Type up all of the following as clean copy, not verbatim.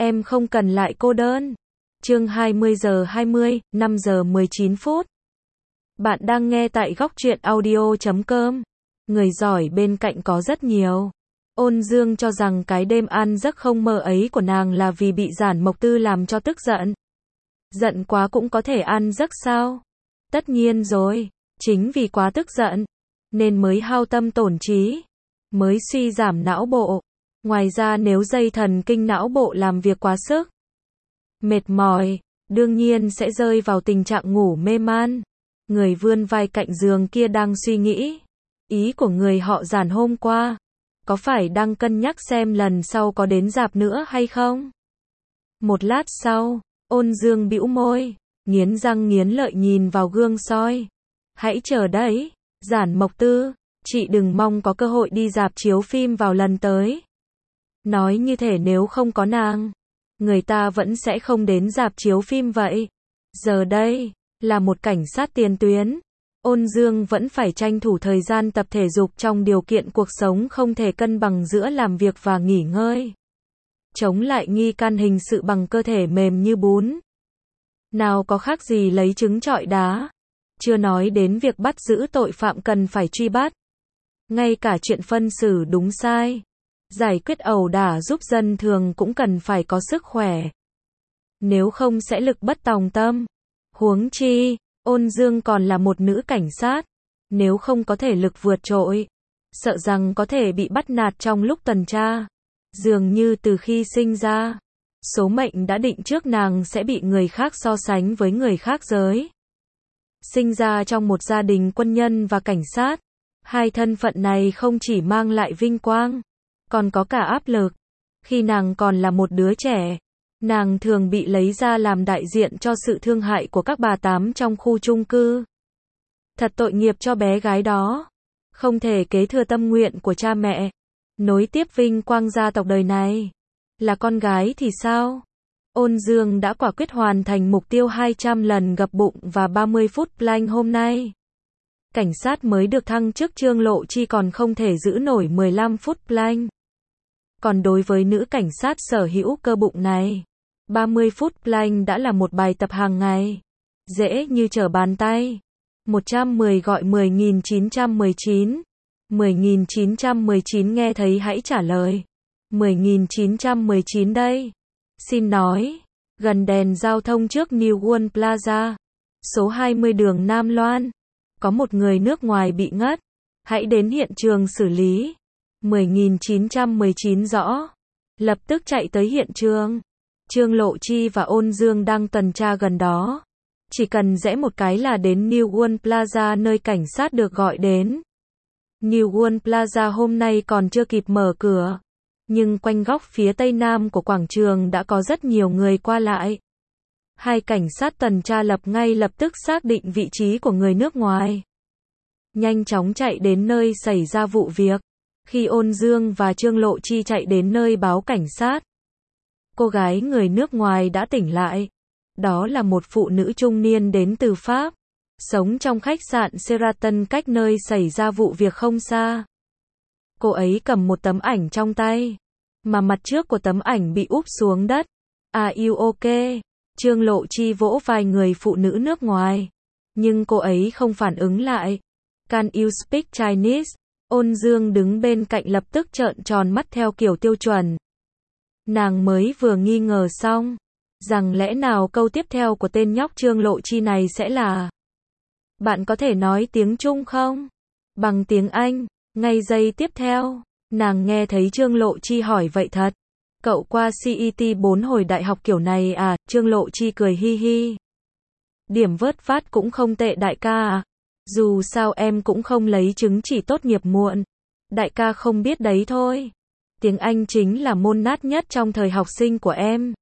Em không cần lại cô đơn. Chương 20 giờ 20, 5 giờ 19 phút. Bạn đang nghe tại góc truyện audio.com. Người giỏi bên cạnh có rất nhiều. Ôn Dương cho rằng cái đêm ăn giấc không mơ ấy của nàng là vì bị Giản Mộc Tư làm cho tức giận. Giận quá cũng có thể ăn giấc sao? Tất nhiên rồi, chính vì quá tức giận, nên mới hao tâm tổn trí, mới suy giảm não bộ. Ngoài ra nếu dây thần kinh não bộ làm việc quá sức, mệt mỏi, đương nhiên sẽ rơi vào tình trạng ngủ mê man. Người vươn vai cạnh giường kia đang suy nghĩ. Ý của người họ Giản hôm qua, có phải đang cân nhắc xem lần sau có đến rạp nữa hay không? Một lát sau, Ôn Dương bĩu môi, nghiến răng nghiến lợi nhìn vào gương soi. Hãy chờ đấy, Giản Mộc Tư, chị đừng mong có cơ hội đi rạp chiếu phim vào lần tới. Nói như thể nếu không có nàng, người ta vẫn sẽ không đến rạp chiếu phim vậy. Giờ đây, là một cảnh sát tiền tuyến, Ôn Dương vẫn phải tranh thủ thời gian tập thể dục trong điều kiện cuộc sống không thể cân bằng giữa làm việc và nghỉ ngơi. Chống lại nghi can hình sự bằng cơ thể mềm như bún. Nào có khác gì lấy trứng trọi đá. Chưa nói đến việc bắt giữ tội phạm cần phải truy bắt. Ngay cả chuyện phân xử đúng sai, giải quyết ẩu đả giúp dân thường cũng cần phải có sức khỏe. Nếu không sẽ lực bất tòng tâm. Huống chi, Ôn Dương còn là một nữ cảnh sát. Nếu không có thể lực vượt trội, sợ rằng có thể bị bắt nạt trong lúc tuần tra. Dường như từ khi sinh ra, số mệnh đã định trước nàng sẽ bị người khác so sánh với người khác giới. Sinh ra trong một gia đình quân nhân và cảnh sát, hai thân phận này không chỉ mang lại vinh quang, còn có cả áp lực. Khi nàng còn là một đứa trẻ, nàng thường bị lấy ra làm đại diện cho sự thương hại của các bà tám trong khu chung cư. Thật tội nghiệp cho bé gái đó, không thể kế thừa tâm nguyện của cha mẹ, nối tiếp vinh quang gia tộc đời này. Là con gái thì sao? Ôn Dương đã quả quyết hoàn thành mục tiêu 200 lần gập bụng và 30 phút plank hôm nay. Cảnh sát mới được thăng chức Trương Lộ Chi còn không thể giữ nổi 15 phút plank. Còn đối với nữ cảnh sát sở hữu cơ bụng này, 30 phút plank đã là một bài tập hàng ngày. Dễ như trở bàn tay. 110 gọi 10.919. 10.919 nghe thấy hãy trả lời. 10.919 đây. Xin nói, gần đèn giao thông trước New World Plaza, số 20 đường Nam Loan, có một người nước ngoài bị ngất. Hãy đến hiện trường xử lý. 10.919 rõ. Lập tức chạy tới hiện trường. Trương Lộ Chi và Ôn Dương đang tuần tra gần đó. Chỉ cần rẽ một cái là đến New World Plaza nơi cảnh sát được gọi đến. New World Plaza hôm nay còn chưa kịp mở cửa, nhưng quanh góc phía tây nam của quảng trường đã có rất nhiều người qua lại. Hai cảnh sát tuần tra ngay lập tức xác định vị trí của người nước ngoài. Nhanh chóng chạy đến nơi xảy ra vụ việc. Khi Ôn Dương và Trương Lộ Chi chạy đến nơi báo cảnh sát, cô gái người nước ngoài đã tỉnh lại. Đó là một phụ nữ trung niên đến từ Pháp, sống trong khách sạn Sheraton cách nơi xảy ra vụ việc không xa. Cô ấy cầm một tấm ảnh trong tay, mà mặt trước của tấm ảnh bị úp xuống đất. Are you okay? Trương Lộ Chi vỗ vai người phụ nữ nước ngoài, nhưng cô ấy không phản ứng lại. Can you speak Chinese? Ôn Dương đứng bên cạnh lập tức trợn tròn mắt theo kiểu tiêu chuẩn. Nàng mới vừa nghi ngờ xong, rằng lẽ nào câu tiếp theo của tên nhóc Trương Lộ Chi này sẽ là: bạn có thể nói tiếng Trung không? Bằng tiếng Anh. Ngay giây tiếp theo, nàng nghe thấy Trương Lộ Chi hỏi vậy thật. Cậu qua CET 4 hồi đại học kiểu này à? Trương Lộ Chi cười hi hi. Điểm vớt vát cũng không tệ đại ca à. Dù sao em cũng không lấy chứng chỉ tốt nghiệp muộn. Đại ca không biết đấy thôi. Tiếng Anh chính là môn nát nhất trong thời học sinh của em.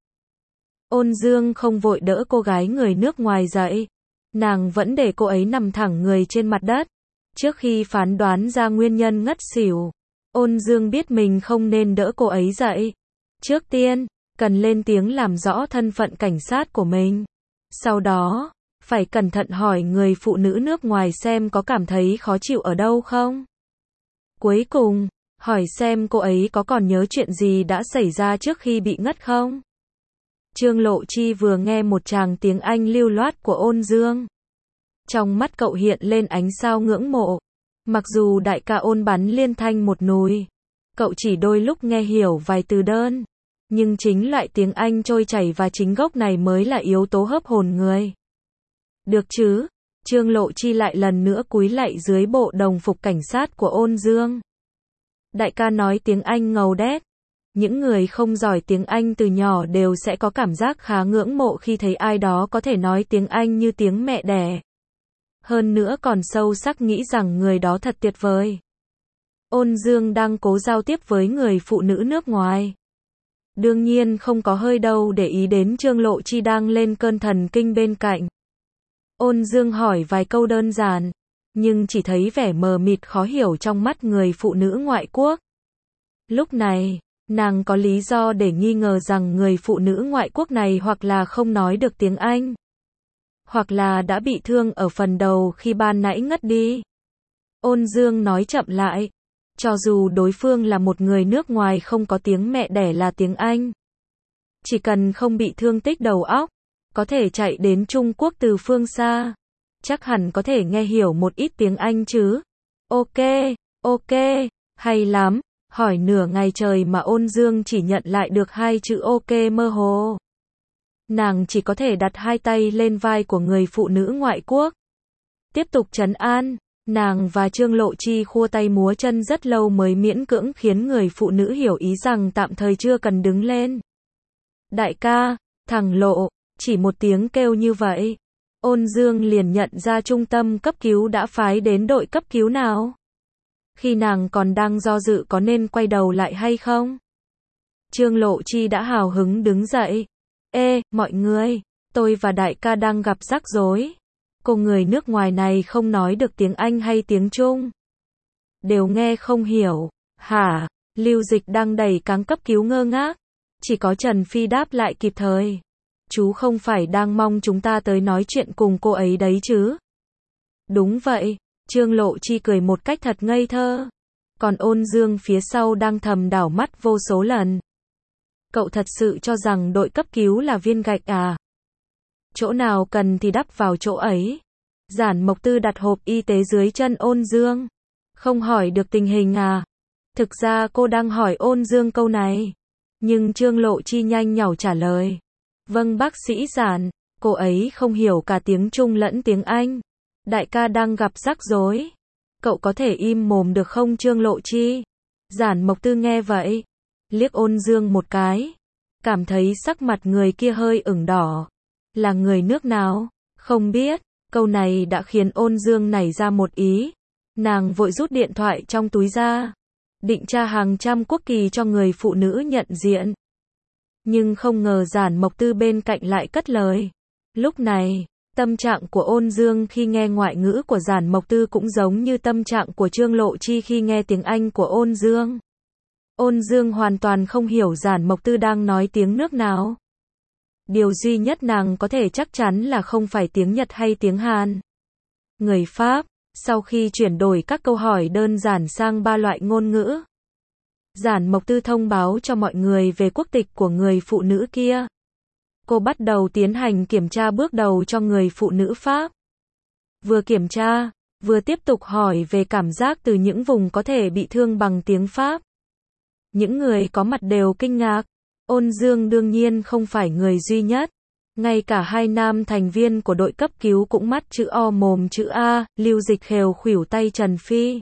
Ôn Dương không vội đỡ cô gái người nước ngoài dậy. Nàng vẫn để cô ấy nằm thẳng người trên mặt đất. Trước khi phán đoán ra nguyên nhân ngất xỉu, Ôn Dương biết mình không nên đỡ cô ấy dậy. Trước tiên, cần lên tiếng làm rõ thân phận cảnh sát của mình. Sau đó, phải cẩn thận hỏi người phụ nữ nước ngoài xem có cảm thấy khó chịu ở đâu không. Cuối cùng, hỏi xem cô ấy có còn nhớ chuyện gì đã xảy ra trước khi bị ngất không. Trương Lộ Chi vừa nghe một tràng tiếng Anh lưu loát của Ôn Dương. Trong mắt cậu hiện lên ánh sao ngưỡng mộ. Mặc dù đại ca Ôn bắn liên thanh một nùi, cậu chỉ đôi lúc nghe hiểu vài từ đơn. Nhưng chính loại tiếng Anh trôi chảy và chính gốc này mới là yếu tố hấp hồn người. Được chứ? Trương Lộ Chi lại lần nữa cúi lạy dưới bộ đồng phục cảnh sát của Ôn Dương. Đại ca nói tiếng Anh ngầu đét. Những người không giỏi tiếng Anh từ nhỏ đều sẽ có cảm giác khá ngưỡng mộ khi thấy ai đó có thể nói tiếng Anh như tiếng mẹ đẻ. Hơn nữa còn sâu sắc nghĩ rằng người đó thật tuyệt vời. Ôn Dương đang cố giao tiếp với người phụ nữ nước ngoài. Đương nhiên không có hơi đâu để ý đến Trương Lộ Chi đang lên cơn thần kinh bên cạnh. Ôn Dương hỏi vài câu đơn giản, nhưng chỉ thấy vẻ mờ mịt khó hiểu trong mắt người phụ nữ ngoại quốc. Lúc này, nàng có lý do để nghi ngờ rằng người phụ nữ ngoại quốc này hoặc là không nói được tiếng Anh, hoặc là đã bị thương ở phần đầu khi ban nãy ngất đi. Ôn Dương nói chậm lại, cho dù đối phương là một người nước ngoài không có tiếng mẹ đẻ là tiếng Anh, chỉ cần không bị thương tích đầu óc, có thể chạy đến Trung Quốc từ phương xa, chắc hẳn có thể nghe hiểu một ít tiếng Anh chứ. Ok, ok, hay lắm. Hỏi nửa ngày trời mà Ôn Dương chỉ nhận lại được hai chữ ok mơ hồ. Nàng chỉ có thể đặt hai tay lên vai của người phụ nữ ngoại quốc. Tiếp tục trấn an, nàng và Trương Lộ Chi khua tay múa chân rất lâu mới miễn cưỡng khiến người phụ nữ hiểu ý rằng tạm thời chưa cần đứng lên. Đại ca, thằng Lộ, chỉ một tiếng kêu như vậy. Ôn Dương liền nhận ra trung tâm cấp cứu đã phái đến đội cấp cứu nào. Khi nàng còn đang do dự có nên quay đầu lại hay không, Trương Lộ Chi đã hào hứng đứng dậy. Ê, mọi người, tôi và đại ca đang gặp rắc rối. Cô người nước ngoài này không nói được tiếng Anh hay tiếng Trung. Đều nghe không hiểu. Hả? Lưu Dịch đang đẩy cáng cấp cứu ngơ ngác. Chỉ có Trần Phi đáp lại kịp thời. Chú không phải đang mong chúng ta tới nói chuyện cùng cô ấy đấy chứ? Đúng vậy. Trương Lộ Chi cười một cách thật ngây thơ. Còn Ôn Dương phía sau đang thầm đảo mắt vô số lần. Cậu thật sự cho rằng đội cấp cứu là viên gạch à? Chỗ nào cần thì đắp vào chỗ ấy. Giản Mộc Tư đặt hộp y tế dưới chân Ôn Dương. Không hỏi được tình hình à? Thực ra cô đang hỏi Ôn Dương câu này. Nhưng Trương Lộ Chi nhanh nhảu trả lời. Vâng bác sĩ Giản, cô ấy không hiểu cả tiếng Trung lẫn tiếng Anh. Đại ca đang gặp rắc rối. Cậu có thể im mồm được không Trương Lộ Chi? Giản Mộc Tư nghe vậy, liếc Ôn Dương một cái. Cảm thấy sắc mặt người kia hơi ửng đỏ. Là người nước nào? Không biết. Câu này đã khiến Ôn Dương nảy ra một ý. Nàng vội rút điện thoại trong túi ra. Định tra hàng trăm quốc kỳ cho người phụ nữ nhận diện. Nhưng không ngờ Giản Mộc Tư bên cạnh lại cất lời. Lúc này, tâm trạng của Ôn Dương khi nghe ngoại ngữ của Giản Mộc Tư cũng giống như tâm trạng của Trương Lộ Chi khi nghe tiếng Anh của Ôn Dương. Ôn Dương hoàn toàn không hiểu Giản Mộc Tư đang nói tiếng nước nào. Điều duy nhất nàng có thể chắc chắn là không phải tiếng Nhật hay tiếng Hàn. Người Pháp, sau khi chuyển đổi các câu hỏi đơn giản sang 3 loại ngôn ngữ, Giản Mộc Tư thông báo cho mọi người về quốc tịch của người phụ nữ kia. Cô bắt đầu tiến hành kiểm tra bước đầu cho người phụ nữ Pháp. Vừa kiểm tra, vừa tiếp tục hỏi về cảm giác từ những vùng có thể bị thương bằng tiếng Pháp. Những người có mặt đều kinh ngạc. Ôn Dương đương nhiên không phải người duy nhất. Ngay cả hai nam thành viên của đội cấp cứu cũng mắt chữ O mồm chữ A, Lưu Dịch khều khuỷu tay Trần Phi.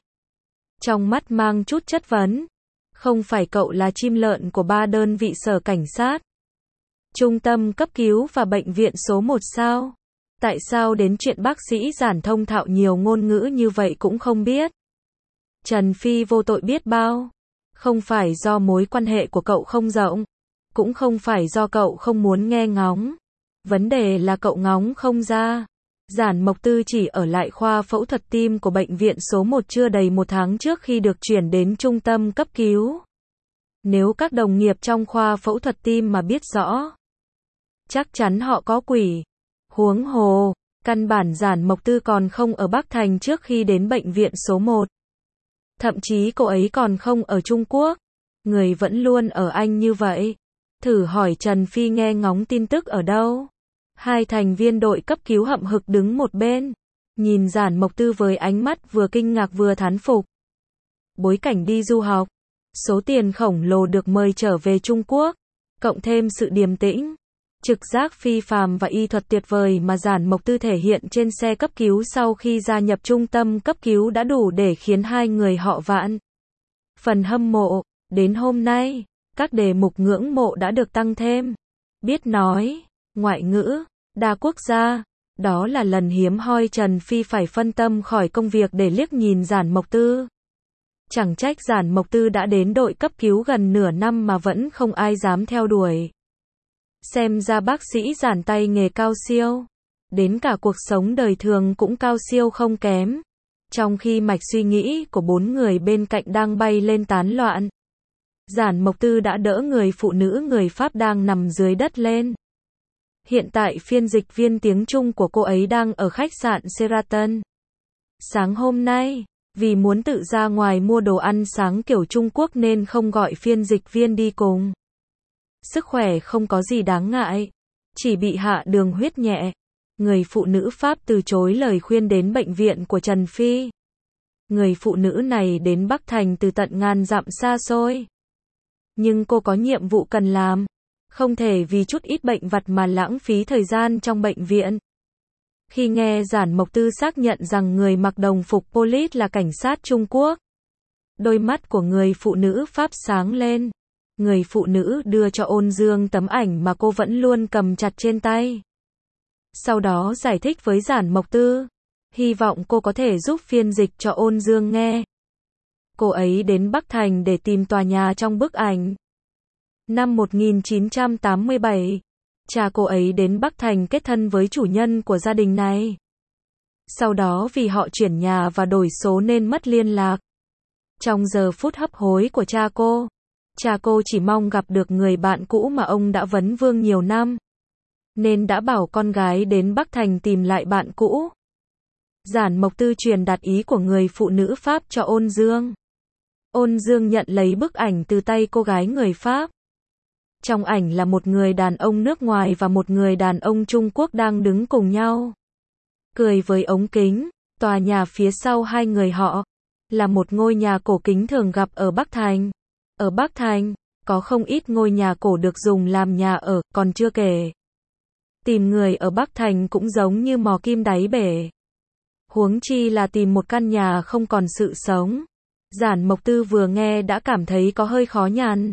Trong mắt mang chút chất vấn. Không phải cậu là chim lợn của 3 đơn vị sở cảnh sát, trung tâm cấp cứu và bệnh viện số 1 sao? Tại sao đến chuyện bác sĩ Giản thông thạo nhiều ngôn ngữ như vậy cũng không biết? Trần Phi vô tội biết bao. Không phải do mối quan hệ của cậu không rộng, cũng không phải do cậu không muốn nghe ngóng. Vấn đề là cậu ngóng không ra. Giản Mộc Tư chỉ ở lại khoa phẫu thuật tim của bệnh viện số 1 chưa đầy 1 tháng trước khi được chuyển đến trung tâm cấp cứu. Nếu các đồng nghiệp trong khoa phẫu thuật tim mà biết rõ, chắc chắn họ có quỷ. Huống hồ, căn bản Giản Mộc Tư còn không ở Bắc Thành trước khi đến bệnh viện số 1. Thậm chí cô ấy còn không ở Trung Quốc. Người vẫn luôn ở Anh như vậy. Thử hỏi Trần Phi nghe ngóng tin tức ở đâu. Hai thành viên đội cấp cứu hậm hực đứng một bên, nhìn Giản Mộc Tư với ánh mắt vừa kinh ngạc vừa thán phục. Bối cảnh đi du học, số tiền khổng lồ được mời trở về Trung Quốc, cộng thêm sự điềm tĩnh, trực giác phi phàm và y thuật tuyệt vời mà Giản Mộc Tư thể hiện trên xe cấp cứu sau khi gia nhập trung tâm cấp cứu đã đủ để khiến hai người họ Vạn phần hâm mộ. Đến hôm nay, các đề mục ngưỡng mộ đã được tăng thêm. Biết nói, ngoại ngữ, đa quốc gia. Đó là lần hiếm hoi Trần Phi phải phân tâm khỏi công việc để liếc nhìn Giản Mộc Tư. Chẳng trách Giản Mộc Tư đã đến đội cấp cứu gần nửa năm mà vẫn không ai dám theo đuổi. Xem ra bác sĩ Giản tay nghề cao siêu. Đến cả cuộc sống đời thường cũng cao siêu không kém. Trong khi mạch suy nghĩ của bốn người bên cạnh đang bay lên tán loạn, Giản Mộc Tư đã đỡ người phụ nữ người Pháp đang nằm dưới đất lên. Hiện tại phiên dịch viên tiếng Trung của cô ấy đang ở khách sạn Sheraton. Sáng hôm nay, vì muốn tự ra ngoài mua đồ ăn sáng kiểu Trung Quốc nên không gọi phiên dịch viên đi cùng. Sức khỏe không có gì đáng ngại, chỉ bị hạ đường huyết nhẹ. Người phụ nữ Pháp từ chối lời khuyên đến bệnh viện của Trần Phi. Người phụ nữ này đến Bắc Thành từ tận ngàn dặm xa xôi. Nhưng cô có nhiệm vụ cần làm. Không thể vì chút ít bệnh vặt mà lãng phí thời gian trong bệnh viện. Khi nghe Giản Mộc Tư xác nhận rằng người mặc đồng phục police là cảnh sát Trung Quốc, đôi mắt của người phụ nữ Pháp sáng lên. Người phụ nữ đưa cho Ôn Dương tấm ảnh mà cô vẫn luôn cầm chặt trên tay. Sau đó giải thích với Giản Mộc Tư, hy vọng cô có thể giúp phiên dịch cho Ôn Dương nghe. Cô ấy đến Bắc Thành để tìm tòa nhà trong bức ảnh. Năm 1987, cha cô ấy đến Bắc Thành kết thân với chủ nhân của gia đình này. Sau đó vì họ chuyển nhà và đổi số nên mất liên lạc. Trong giờ phút hấp hối của cha cô chỉ mong gặp được người bạn cũ mà ông đã vấn vương nhiều năm, nên đã bảo con gái đến Bắc Thành tìm lại bạn cũ. Giản Mộc Tư truyền đạt ý của người phụ nữ Pháp cho Ôn Dương. Ôn Dương nhận lấy bức ảnh từ tay cô gái người Pháp. Trong ảnh là một người đàn ông nước ngoài và một người đàn ông Trung Quốc đang đứng cùng nhau, cười với ống kính. Tòa nhà phía sau hai người họ là một ngôi nhà cổ kính thường gặp ở Bắc Thành. Ở Bắc Thành, có không ít ngôi nhà cổ được dùng làm nhà ở, còn chưa kể. Tìm người ở Bắc Thành cũng giống như mò kim đáy bể. Huống chi là tìm một căn nhà không còn sự sống. Giản Mộc Tư vừa nghe đã cảm thấy có hơi khó nhằn.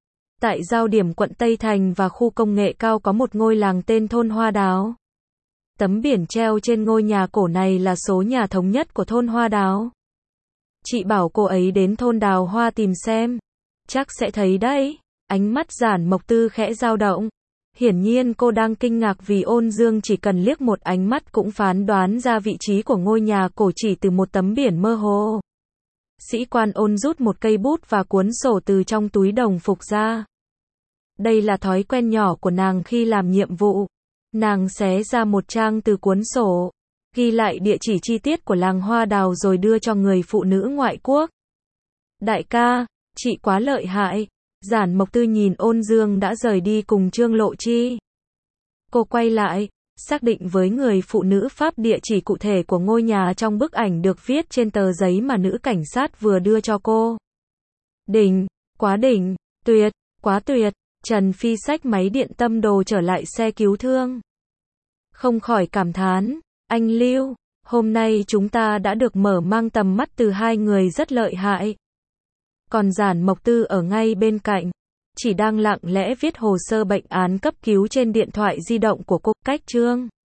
Tại giao điểm quận Tây Thành và khu công nghệ cao có một ngôi làng tên thôn Hoa Đào. Tấm biển treo trên ngôi nhà cổ này là số nhà thống nhất của thôn Hoa Đào. Chị bảo cô ấy đến thôn Đào Hoa tìm xem. Chắc sẽ thấy đấy. Ánh mắt Giản Mộc Tư khẽ dao động. Hiển nhiên cô đang kinh ngạc vì Ôn Dương chỉ cần liếc một ánh mắt cũng phán đoán ra vị trí của ngôi nhà cổ chỉ từ một tấm biển mơ hồ. Sĩ quan Ôn rút một cây bút và cuốn sổ từ trong túi đồng phục ra. Đây là thói quen nhỏ của nàng khi làm nhiệm vụ. Nàng xé ra một trang từ cuốn sổ, ghi lại địa chỉ chi tiết của làng Hoa Đào rồi đưa cho người phụ nữ ngoại quốc. Đại ca, chị quá lợi hại. Giản Mộc Tư nhìn Ôn Dương đã rời đi cùng Trương Lộ Chi. Cô quay lại, xác định với người phụ nữ Pháp địa chỉ cụ thể của ngôi nhà trong bức ảnh được viết trên tờ giấy mà nữ cảnh sát vừa đưa cho cô. Đỉnh, quá đỉnh, tuyệt, quá tuyệt. Trần Phi xách máy điện tâm đồ trở lại xe cứu thương. Không khỏi cảm thán, anh Lưu, hôm nay chúng ta đã được mở mang tầm mắt từ hai người rất lợi hại. Còn Giản Mộc Tư ở ngay bên cạnh, chỉ đang lặng lẽ viết hồ sơ bệnh án cấp cứu trên điện thoại di động của cô. Cách chương